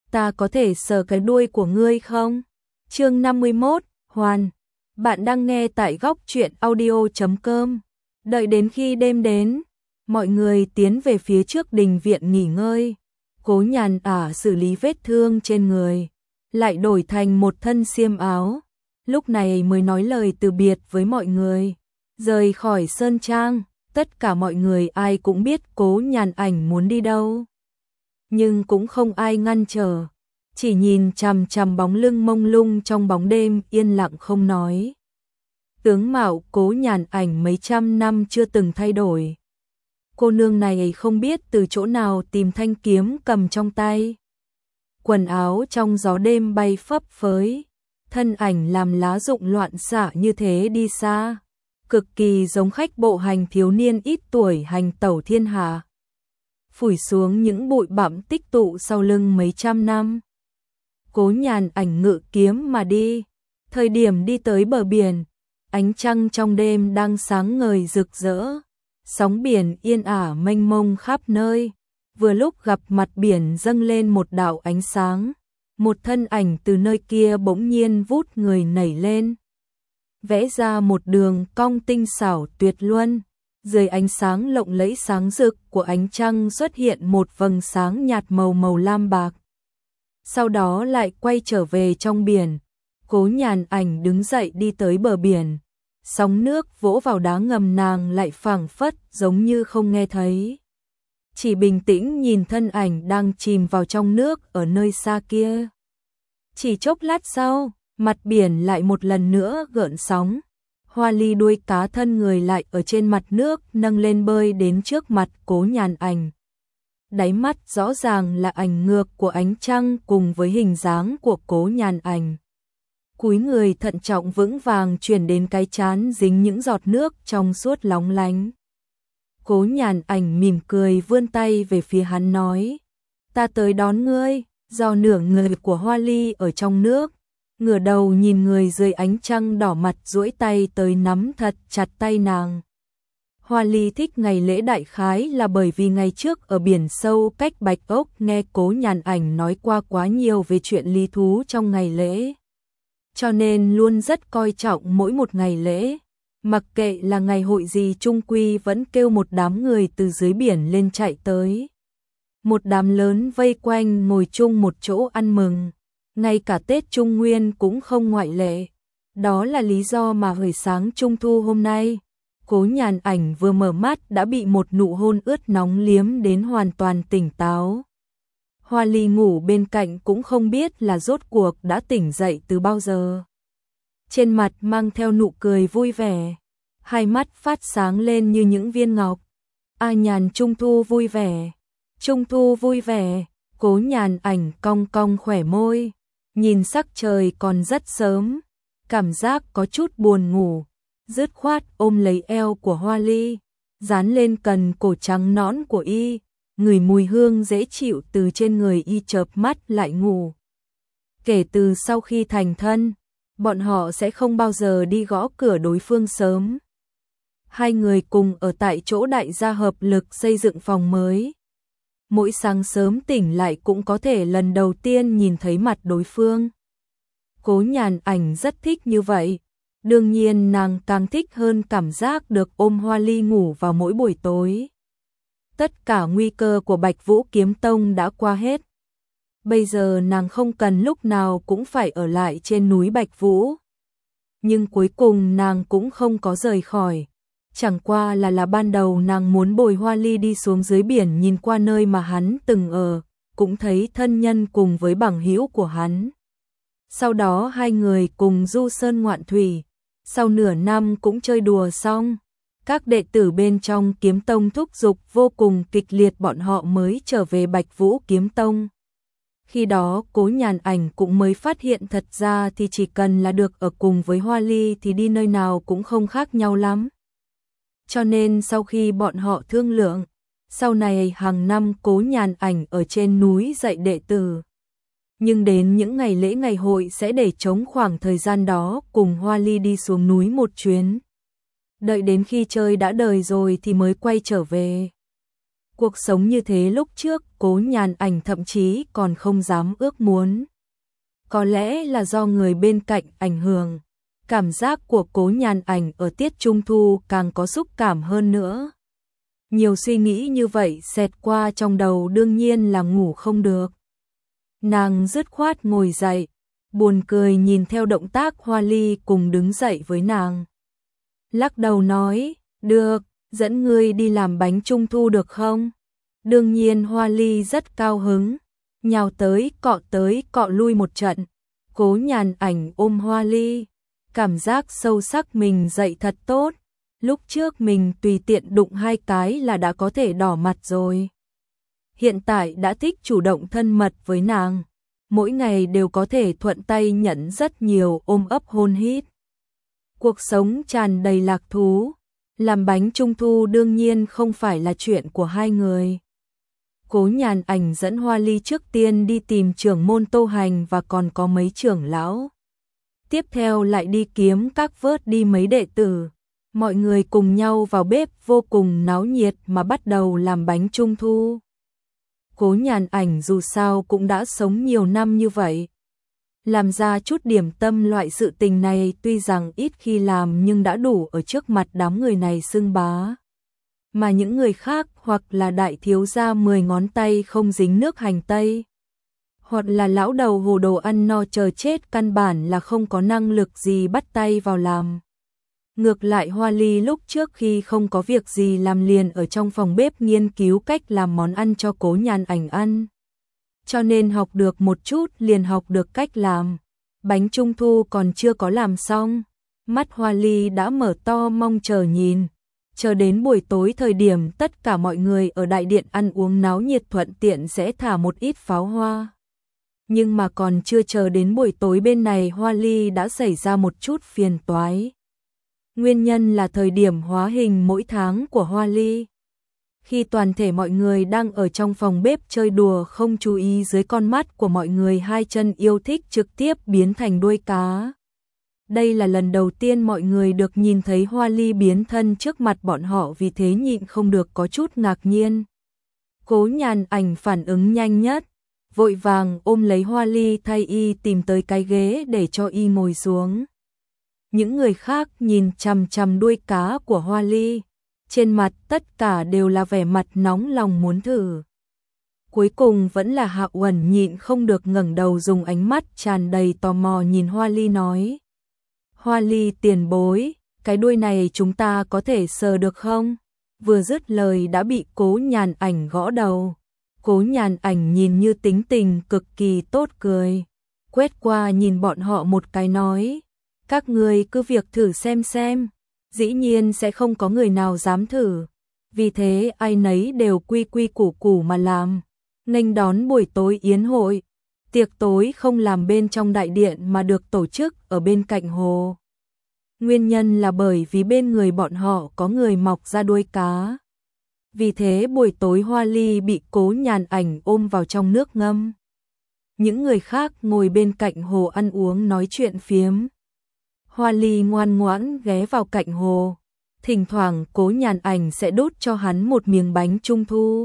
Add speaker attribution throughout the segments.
Speaker 1: ta có thể sờ cái đuôi của ngươi không? Chương 51, Hoàn. Bạn đang nghe tại góc truyện audio.com. Đợi đến khi đêm đến, mọi người tiến về phía trước đình viện nghỉ ngơi. Cố Nhàn xử lý vết thương trên người, lại đổi thành một thân xiêm áo. Lúc này mới nói lời từ biệt với mọi người. Rời khỏi sơn trang, tất cả mọi người ai cũng biết Cố Nhàn Ảnh muốn đi đâu. Nhưng cũng không ai ngăn trở, chỉ nhìn chằm chằm bóng lưng mông lung trong bóng đêm yên lặng không nói. Tướng mạo Cố Nhàn Ảnh mấy trăm năm chưa từng thay đổi. Cô nương này không biết từ chỗ nào tìm thanh kiếm cầm trong tay. Quần áo trong gió đêm bay phấp phới, thân ảnh làm lá rụng loạn xạ như thế đi xa, cực kỳ giống khách bộ hành thiếu niên ít tuổi hành tẩu thiên hạ. Phủi xuống những bụi bặm tích tụ sau lưng mấy trăm năm. Cố Nhàn Ảnh ngự kiếm mà đi. Thời điểm đi tới bờ biển, ánh trăng trong đêm đang sáng ngời rực rỡ. Sóng biển yên ả mênh mông khắp nơi. Vừa lúc gặp mặt biển dâng lên một đạo ánh sáng. Một thân ảnh từ nơi kia bỗng nhiên vút người nảy lên, vẽ ra một đường cong tinh xảo tuyệt luân. Dưới ánh sáng lộng lẫy sáng rực của ánh trăng xuất hiện một vầng sáng nhạt màu lam bạc. Sau đó lại quay trở về trong biển. Cố Nhàn Ảnh đứng dậy đi tới bờ biển. Sóng nước vỗ vào đá ngầm, nàng lại phảng phất giống như không nghe thấy. Chỉ bình tĩnh nhìn thân ảnh đang chìm vào trong nước ở nơi xa kia. Chỉ chốc lát sau, mặt biển lại một lần nữa gợn sóng. Hoa ly đuôi cá thân người lại ở trên mặt nước nâng lên bơi đến trước mặt Cố Nhàn Ảnh. Đáy mắt rõ ràng là ảnh ngược của ánh trăng cùng với hình dáng của Cố Nhàn Ảnh. Cúi người thận trọng vững vàng chuyển đến cái trán dính những giọt nước trong suốt lóng lánh. Cố Nhàn Ảnh mỉm cười vươn tay về phía hắn nói: ta tới đón ngươi. Do nửa người của Hoa ly ở trong nước, ngửa đầu nhìn người dưới ánh trăng đỏ mặt duỗi tay tới nắm thật chặt tay nàng. Hoa ly thích ngày lễ đại khái là bởi vì ngày trước ở biển sâu cách Bạch Ốc nghe Cố Nhàn Ảnh nói qua quá nhiều về chuyện lý thú trong ngày lễ. Cho nên luôn rất coi trọng mỗi một ngày lễ. Mặc kệ là ngày hội gì chung quy vẫn kêu một đám người từ dưới biển lên chạy tới. Một đám lớn vây quanh ngồi chung một chỗ ăn mừng. Ngay cả Tết Trung Nguyên cũng không ngoại lệ. Đó là lý do mà hồi sáng Trung Thu hôm nay, Cố Nhàn Ảnh vừa mở mắt đã bị một nụ hôn ướt nóng liếm đến hoàn toàn tỉnh táo. Hoa ly ngủ bên cạnh cũng không biết là rốt cuộc đã tỉnh dậy từ bao giờ. Trên mặt mang theo nụ cười vui vẻ, hai mắt phát sáng lên như những viên ngọc. A Nhàn Trung Thu vui vẻ, Trung Thu vui vẻ. Cố Nhàn Ảnh cong cong khỏe môi, nhìn sắc trời còn rất sớm, cảm giác có chút buồn ngủ, dứt khoát ôm lấy eo của Hoa ly, dán lên cần cổ trắng nõn của y, ngửi mùi hương dễ chịu từ trên người y, chợp mắt lại ngủ. Kể từ sau khi thành thân, bọn họ sẽ không bao giờ đi gõ cửa đối phương sớm. Hai người cùng ở tại chỗ đại gia hợp lực xây dựng phòng mới. Mỗi sáng sớm tỉnh lại cũng có thể lần đầu tiên nhìn thấy mặt đối phương. Cố Nhàn Ảnh rất thích như vậy. Đương nhiên nàng càng thích hơn cảm giác được ôm Hoa ly ngủ vào mỗi buổi tối. Tất cả nguy cơ của Bạch Vũ Kiếm Tông đã qua hết. Bây giờ nàng không cần lúc nào cũng phải ở lại trên núi Bạch Vũ. Nhưng cuối cùng nàng cũng không có rời khỏi. Chẳng qua là ban đầu nàng muốn bồi Hoa ly đi xuống dưới biển nhìn qua nơi mà hắn từng ở, cũng thấy thân nhân cùng với bằng hữu của hắn. Sau đó hai người cùng du sơn ngoạn thủy, sau nửa năm cũng chơi đùa xong. Các đệ tử bên trong Kiếm Tông thúc giục vô cùng kịch liệt, bọn họ mới trở về Bạch Vũ Kiếm Tông. Khi đó Cố Nhàn Ảnh cũng mới phát hiện thật ra thì chỉ cần là được ở cùng với Hoa ly thì đi nơi nào cũng không khác nhau lắm. Cho nên sau khi bọn họ thương lượng, sau này hàng năm Cố Nhàn Ảnh ở trên núi dạy đệ tử. Nhưng đến những ngày lễ ngày hội sẽ để trống khoảng thời gian đó cùng Hoa ly đi xuống núi một chuyến. Đợi đến khi chơi đã đời rồi thì mới quay trở về. Cuộc sống như thế lúc trước Cố Nhàn Ảnh thậm chí còn không dám ước muốn. Có lẽ là do người bên cạnh ảnh hưởng, cảm giác của Cố Nhàn Ảnh ở tiết trung thu càng có xúc cảm hơn nữa. Nhiều suy nghĩ như vậy xẹt qua trong đầu, đương nhiên là ngủ không được. Nàng dứt khoát ngồi dậy, buồn cười nhìn theo động tác Hoa Ly cùng đứng dậy với nàng. Lắc đầu nói, được, dẫn ngươi đi làm bánh trung thu được không? Đương nhiên Hoa Ly rất cao hứng, nhào tới cọ lui một trận. Cố Nhàn Ảnh ôm Hoa Ly, cảm giác sâu sắc mình dậy thật tốt. Lúc trước mình tùy tiện đụng 2 cái là đã có thể đỏ mặt rồi. Hiện tại đã thích chủ động thân mật với nàng, mỗi ngày đều có thể thuận tay nhận rất nhiều ôm ấp hôn hít. Cuộc sống tràn đầy lạc thú, làm bánh trung thu đương nhiên không phải là chuyện của hai người. Cố Nhàn Ảnh dẫn Hoa Ly trước tiên đi tìm trưởng môn Tô Hành và còn có mấy trưởng lão. Tiếp theo lại đi kiếm các vớt đi mấy đệ tử. Mọi người cùng nhau vào bếp vô cùng náo nhiệt mà bắt đầu làm bánh trung thu. Cố Nhàn Ảnh dù sao cũng đã sống nhiều năm như vậy. Làm ra chút điểm tâm loại sự tình này tuy rằng ít khi làm nhưng đã đủ ở trước mặt đám người này xưng bá. Mà những người khác hoặc là đại thiếu gia 10 ngón tay không dính nước hành tây, hoặc là lão đầu hồ đồ ăn no chờ chết căn bản là không có năng lực gì bắt tay vào làm. Ngược lại Hoa Ly lúc trước khi không có việc gì làm liền ở trong phòng bếp nghiên cứu cách làm món ăn cho Cố Nhàn Ảnh ăn. Cho nên học được một chút liền học được cách làm. Bánh trung thu còn chưa có làm xong, mắt Hoa Ly đã mở to mong chờ nhìn. Chờ đến buổi tối thời điểm tất cả mọi người ở đại điện ăn uống náo nhiệt thuận tiện sẽ thả một ít pháo hoa. Nhưng mà còn chưa chờ đến buổi tối bên này Hoa Ly đã xảy ra một chút phiền toái. Nguyên nhân là thời điểm hóa hình mỗi tháng của Hoa Ly. Khi toàn thể mọi người đang ở trong phòng bếp chơi đùa không chú ý dưới con mắt của mọi người hai chân yêu thích trực tiếp biến thành đuôi cá. Đây là lần đầu tiên mọi người được nhìn thấy Hoa Ly biến thân trước mặt bọn họ, vì thế nhịn không được có chút ngạc nhiên. Cố Nhàn Ảnh phản ứng nhanh nhất, vội vàng ôm lấy Hoa Ly thay y tìm tới cái ghế để cho y ngồi xuống. Những người khác nhìn chằm chằm đuôi cá của Hoa Ly, trên mặt tất cả đều là vẻ mặt nóng lòng muốn thử. Cuối cùng vẫn là Hạ Uẩn nhịn không được ngẩng đầu dùng ánh mắt tràn đầy tò mò nhìn Hoa Ly nói. Hoa Ly tiền bối, cái đuôi này chúng ta có thể sờ được không? Vừa dứt lời đã bị Cố Nhàn Ảnh gõ đầu. Cố Nhàn Ảnh nhìn như tính tình cực kỳ tốt cười. Quét qua nhìn bọn họ một cái nói. Các người cứ việc thử xem. Dĩ nhiên sẽ không có người nào dám thử. Vì thế ai nấy đều quy quy củ củ mà làm. Nghênh đón buổi tối yến hội. Tiệc tối không làm bên trong đại điện mà được tổ chức ở bên cạnh hồ. Nguyên nhân là bởi vì bên người bọn họ có người mọc ra đuôi cá. Vì thế buổi tối Hoa Ly bị Cố Nhàn Ảnh ôm vào trong nước ngâm. Những người khác ngồi bên cạnh hồ ăn uống nói chuyện phiếm. Hoa Ly ngoan ngoãn ghé vào cạnh hồ. Thỉnh thoảng Cố Nhàn Ảnh sẽ đút cho hắn một miếng bánh trung thu.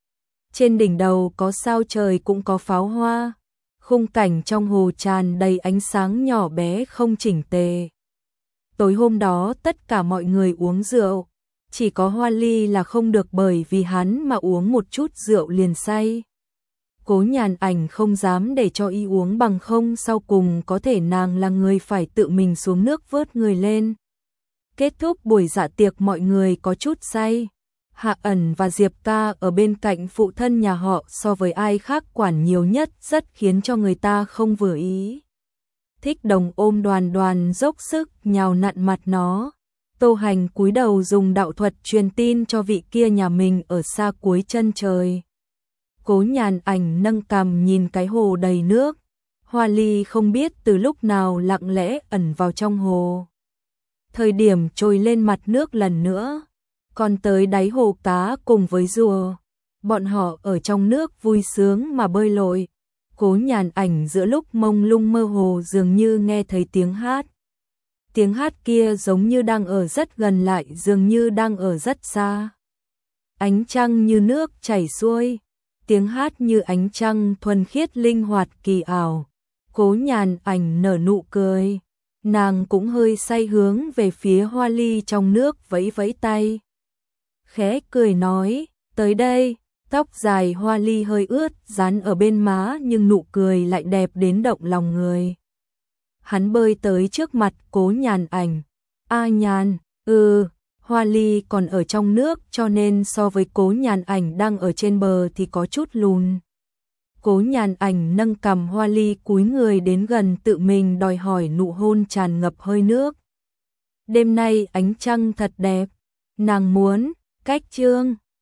Speaker 1: Trên đỉnh đầu có sao trời cũng có pháo hoa. Khung cảnh trong hồ tràn đầy ánh sáng nhỏ bé không chỉnh tề. Tối hôm đó tất cả mọi người uống rượu. Chỉ có Hoa Ly là không được, bởi vì hắn mà uống một chút rượu liền say. Cố Nhàn Ảnh không dám để cho y uống, bằng không sau cùng có thể nàng là người phải tự mình xuống nước vớt người lên. Kết thúc buổi dạ tiệc mọi người có chút say. Hạ Ẩn và Diệp Ca ở bên cạnh phụ thân nhà họ so với ai khác quản nhiều nhất, rất khiến cho người ta không vừa ý. Thích Đồng ôm Đoàn Đoàn dốc sức nhào nặn mặt nó. Tô Hành cúi đầu dùng đạo thuật truyền tin cho vị kia nhà mình ở xa cuối chân trời. Cố Nhàn Ảnh nâng cằm nhìn cái hồ đầy nước. Hoa Ly không biết từ lúc nào lặng lẽ ẩn vào trong hồ. Thời điểm trồi lên mặt nước lần nữa, còn tới đáy hồ cá cùng với rùa. Bọn họ ở trong nước vui sướng mà bơi lội. Cố Nhàn Ảnh giữa lúc mông lung mơ hồ dường như nghe thấy tiếng hát. Tiếng hát kia giống như đang ở rất gần lại dường như đang ở rất xa. ánh trăng như nước chảy xuôi, tiếng hát như ánh trăng thuần khiết linh hoạt kỳ ảo. Cố Nhàn Ảnh nở nụ cười, nàng cũng hơi say hướng về phía Hoa Ly trong nước vẫy vẫy tay. Khẽ cười nói, tới đây, tóc dài Hoa Ly hơi ướt dán ở bên má nhưng nụ cười lại đẹp đến động lòng người. Hắn bơi tới trước mặt Cố Nhàn Ảnh, a Nhàn, Hoa Ly còn ở trong nước cho nên so với Cố Nhàn Ảnh đang ở trên bờ thì có chút lùn. Cố Nhàn Ảnh nâng cằm Hoa Ly cúi người đến gần tự mình đòi hỏi nụ hôn tràn ngập hơi nước. Đêm nay ánh trăng thật đẹp, nàng muốn, cách chương